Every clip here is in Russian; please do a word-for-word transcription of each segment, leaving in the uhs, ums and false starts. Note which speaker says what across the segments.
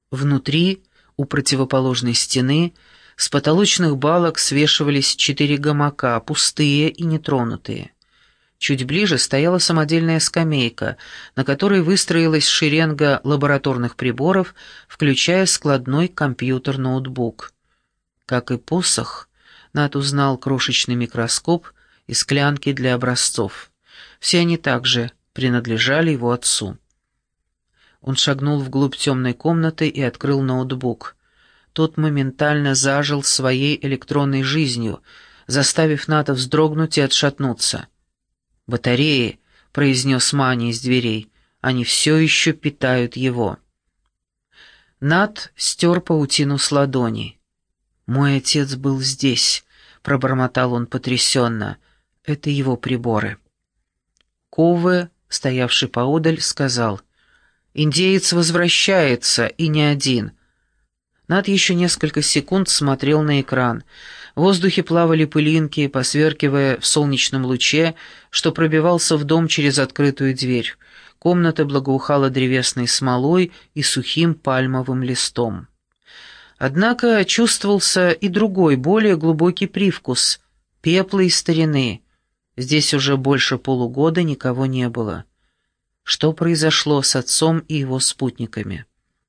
Speaker 1: Внутри, у противоположной стены, с потолочных балок свешивались четыре гамака, пустые и нетронутые. Чуть ближе стояла самодельная скамейка, на которой выстроилась шеренга лабораторных приборов, включая складной компьютер-ноутбук. Как и посох, Нат узнал крошечный микроскоп и склянки для образцов. Все они также принадлежали его отцу. Он шагнул вглубь темной комнаты и открыл ноутбук. Тот моментально зажил своей электронной жизнью, заставив Ната вздрогнуть и отшатнуться. «Батареи», — произнес Мани из дверей, — «они все еще питают его». Нат стер паутину с ладони. «Мой отец был здесь», — пробормотал он потрясенно. «Это его приборы». Кове, стоявший поодаль, сказал: «Индеец возвращается, и не один». Нат еще несколько секунд смотрел на экран. В воздухе плавали пылинки, посверкивая в солнечном луче, что пробивался в дом через открытую дверь. Комната благоухала древесной смолой и сухим пальмовым листом. Однако чувствовался и другой, более глубокий привкус — пепла и старины. Здесь уже больше полугода никого не было. Что произошло с отцом и его спутниками?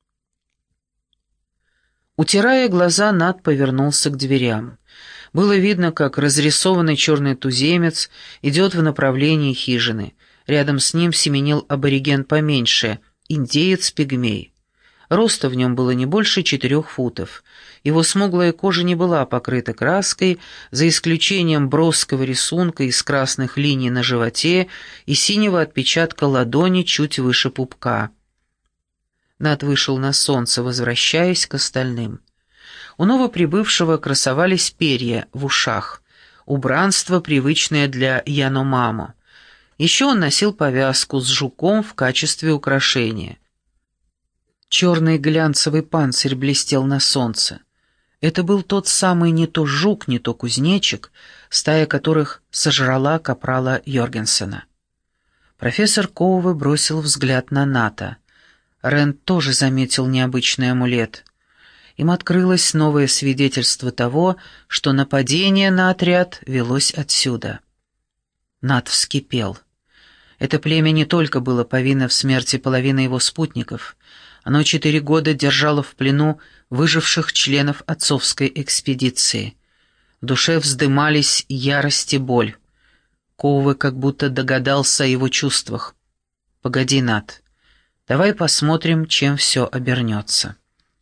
Speaker 1: Утирая глаза, Нат повернулся к дверям. Было видно, как разрисованный черный туземец идет в направлении хижины. Рядом с ним семенил абориген поменьше, индеец-пигмей. Роста в нем было не больше четырех футов. Его смуглая кожа не была покрыта краской, за исключением броского рисунка из красных линий на животе и синего отпечатка ладони чуть выше пупка. Нат вышел на солнце, возвращаясь к остальным. У новоприбывшего красовались перья в ушах, убранство, привычное для Яномамо. Еще он носил повязку с жуком в качестве украшения. Черный глянцевый панцирь блестел на солнце. Это был тот самый не то жук, не то кузнечик, стая которых сожрала капрала Йоргенсена. Профессор Кове бросил взгляд на Ната. Рэнд тоже заметил необычный амулет. Им открылось новое свидетельство того, что нападение на отряд велось отсюда. Нат вскипел. Это племя не только было повинно в смерти половины его спутников. Оно четыре года держало в плену выживших членов отцовской экспедиции. В душе вздымались ярость и боль. Кове как будто догадался о его чувствах. «Погоди, Нат, давай посмотрим, чем все обернется».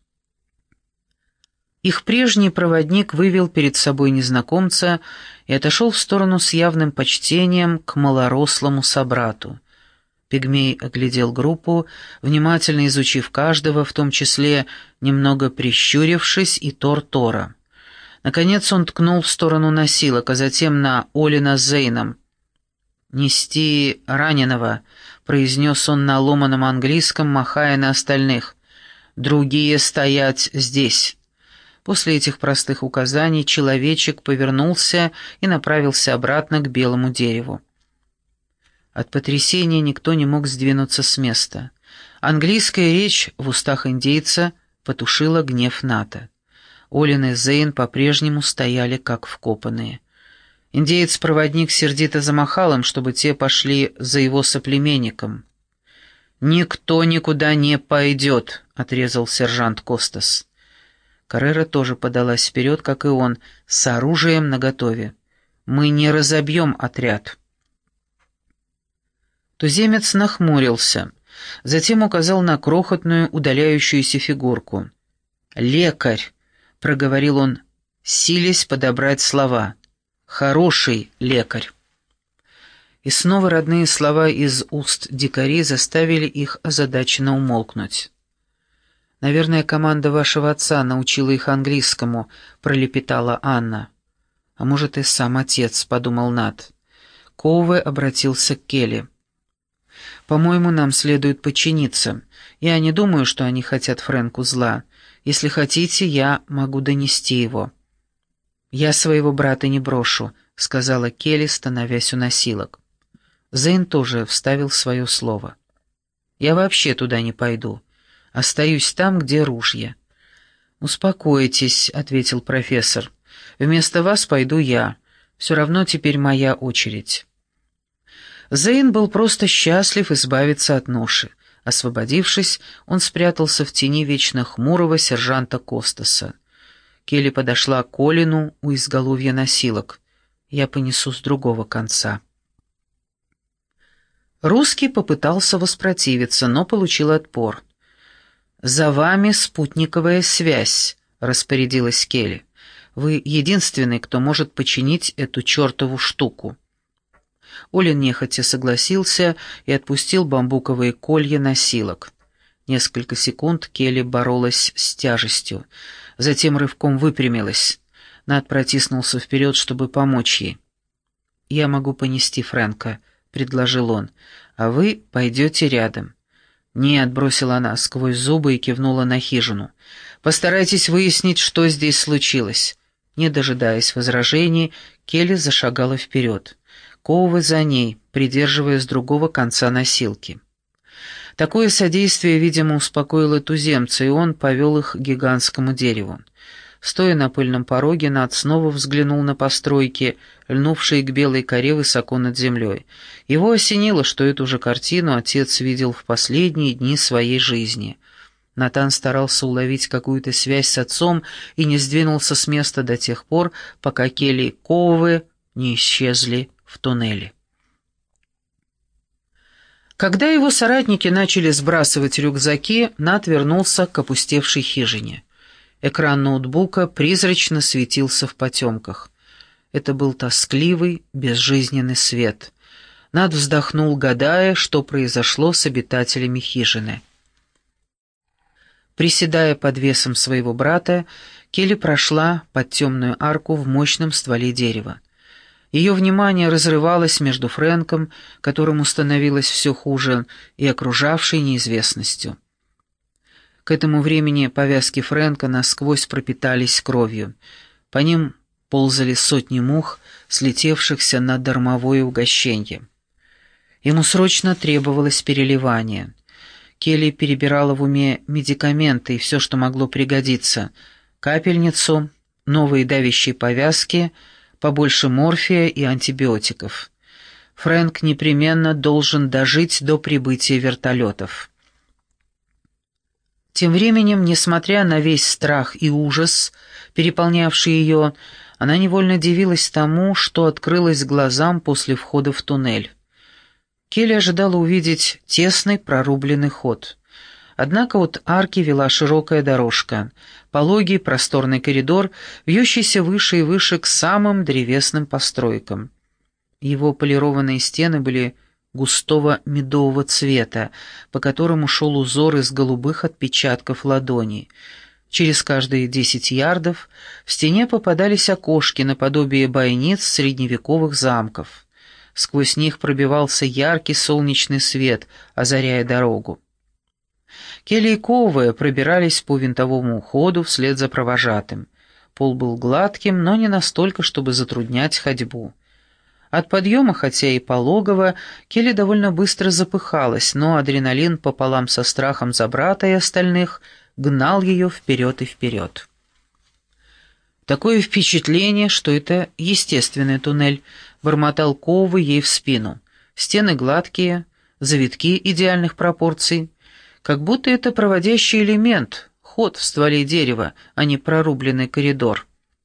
Speaker 1: Их прежний проводник вывел перед собой незнакомца и отошел в сторону с явным почтением к малорослому собрату. Пигмей оглядел группу, внимательно изучив каждого, в том числе немного прищурившись и Тор-Тора. Наконец он ткнул в сторону носилок, а затем на Олина с Зейном. «Нести раненого», — произнес он на ломаном английском, махая на остальных. «Другие стоять здесь». После этих простых указаний человечек повернулся и направился обратно к белому дереву. От потрясения никто не мог сдвинуться с места. Английская речь в устах индейца потушила гнев Ната. Олин и Зейн по-прежнему стояли как вкопанные. Индеец-проводник сердито замахал им, чтобы те пошли за его соплеменником. «Никто никуда не пойдет», — отрезал сержант Костас. Каррера тоже подалась вперед, как и он, с оружием наготове. «Мы не разобьем отряд». Туземец нахмурился, затем указал на крохотную удаляющуюся фигурку. «Лекарь», — проговорил он, силясь подобрать слова. «Хороший лекарь». И снова родные слова из уст дикарей заставили их озадаченно умолкнуть. «Наверное, команда вашего отца научила их английскому», — пролепетала Анна. «А может, и сам отец», — подумал Нат. Кове обратился к Келли. «По-моему, нам следует подчиниться. Я не думаю, что они хотят Фрэнку зла. Если хотите, я могу донести его». «Я своего брата не брошу», — сказала Келли, становясь у носилок. Зейн тоже вставил свое слово. «Я вообще туда не пойду. Остаюсь там, где ружья». «Успокойтесь», — ответил профессор. «Вместо вас пойду я. Все равно теперь моя очередь». Зейн был просто счастлив избавиться от ноши. Освободившись, он спрятался в тени вечно хмурого сержанта Костаса. Келли подошла к Колину у изголовья носилок. «Я понесу с другого конца». Русский попытался воспротивиться, но получил отпор. «За вами спутниковая связь», — распорядилась Келли. «Вы единственный, кто может починить эту чертову штуку». Олин нехотя согласился и отпустил бамбуковые колья носилок. Несколько секунд Келли боролась с тяжестью, затем рывком выпрямилась. Над протиснулся вперед, чтобы помочь ей. «Я могу понести Фрэнка», — предложил он, — «а вы пойдете рядом». «Нет», — бросила она сквозь зубы и кивнула на хижину. «Постарайтесь выяснить, что здесь случилось». Не дожидаясь возражений, Келли зашагала вперед. Коувы за ней, придерживая с другого конца носилки. Такое содействие, видимо, успокоило туземца, и он повел их к гигантскому дереву. Стоя на пыльном пороге, Над снова взглянул на постройки, льнувшие к белой коре высоко над землей. Его осенило, что эту же картину отец видел в последние дни своей жизни. Натан старался уловить какую-то связь с отцом и не сдвинулся с места до тех пор, пока Келли и Коувы не исчезли в туннеле. Когда его соратники начали сбрасывать рюкзаки, Нат вернулся к опустевшей хижине. Экран ноутбука призрачно светился в потемках. Это был тоскливый, безжизненный свет. Нат вздохнул, гадая, что произошло с обитателями хижины. Приседая под весом своего брата, Келли прошла под темную арку в мощном стволе дерева. Ее внимание разрывалось между Фрэнком, которому становилось все хуже, и окружавшей неизвестностью. К этому времени повязки Фрэнка насквозь пропитались кровью. По ним ползали сотни мух, слетевшихся на дармовое угощенье. Ему срочно требовалось переливание. Келли перебирала в уме медикаменты и все, что могло пригодиться: капельницу, новые давящие повязки, побольше морфия и антибиотиков. Фрэнк непременно должен дожить до прибытия вертолетов. Тем временем, несмотря на весь страх и ужас, переполнявший ее, она невольно дивилась тому, что открылось глазам после входа в туннель. Келли ожидала увидеть тесный прорубленный ход. Однако от арки вела широкая дорожка, пологий просторный коридор, вьющийся выше и выше к самым древесным постройкам. Его полированные стены были густого медового цвета, по которому шел узор из голубых отпечатков ладоней. Через каждые десять ярдов в стене попадались окошки наподобие бойниц средневековых замков. Сквозь них пробивался яркий солнечный свет, озаряя дорогу. Келли и Коувы пробирались по винтовому ходу вслед за провожатым. Пол был гладким, но не настолько, чтобы затруднять ходьбу. От подъема, хотя и пологого, Келли довольно быстро запыхалась, но адреналин пополам со страхом за брата и остальных гнал ее вперед и вперед. «Такое впечатление, что это естественный туннель», — бормотал Коувы ей в спину. «Стены гладкие, завитки идеальных пропорций. Как будто это проводящий элемент, ход в стволе дерева, а не прорубленный коридор».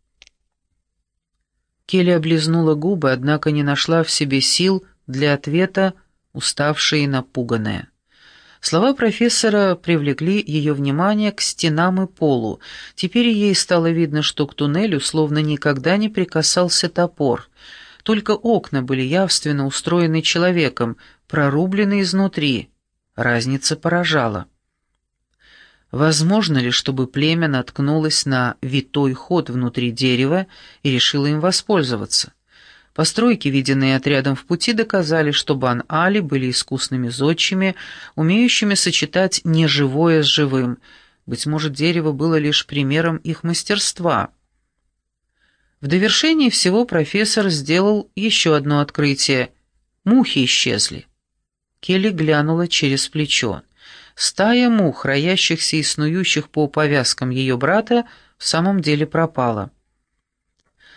Speaker 1: Келли облизнула губы, однако не нашла в себе сил для ответа, уставшая и напуганная. Слова профессора привлекли ее внимание к стенам и полу. Теперь ей стало видно, что к туннелю словно никогда не прикасался топор. Только окна были явственно устроены человеком, прорублены изнутри. Разница поражала. Возможно ли, чтобы племя наткнулось на витой ход внутри дерева и решило им воспользоваться? Постройки, виденные отрядом в пути, доказали, что Бан-Али были искусными зодчими, умеющими сочетать неживое с живым. Быть может, дерево было лишь примером их мастерства. В довершении всего профессор сделал еще одно открытие. Мухи исчезли. Келли глянула через плечо. Стая мух, роящихся и снующих по повязкам ее брата, в самом деле пропала.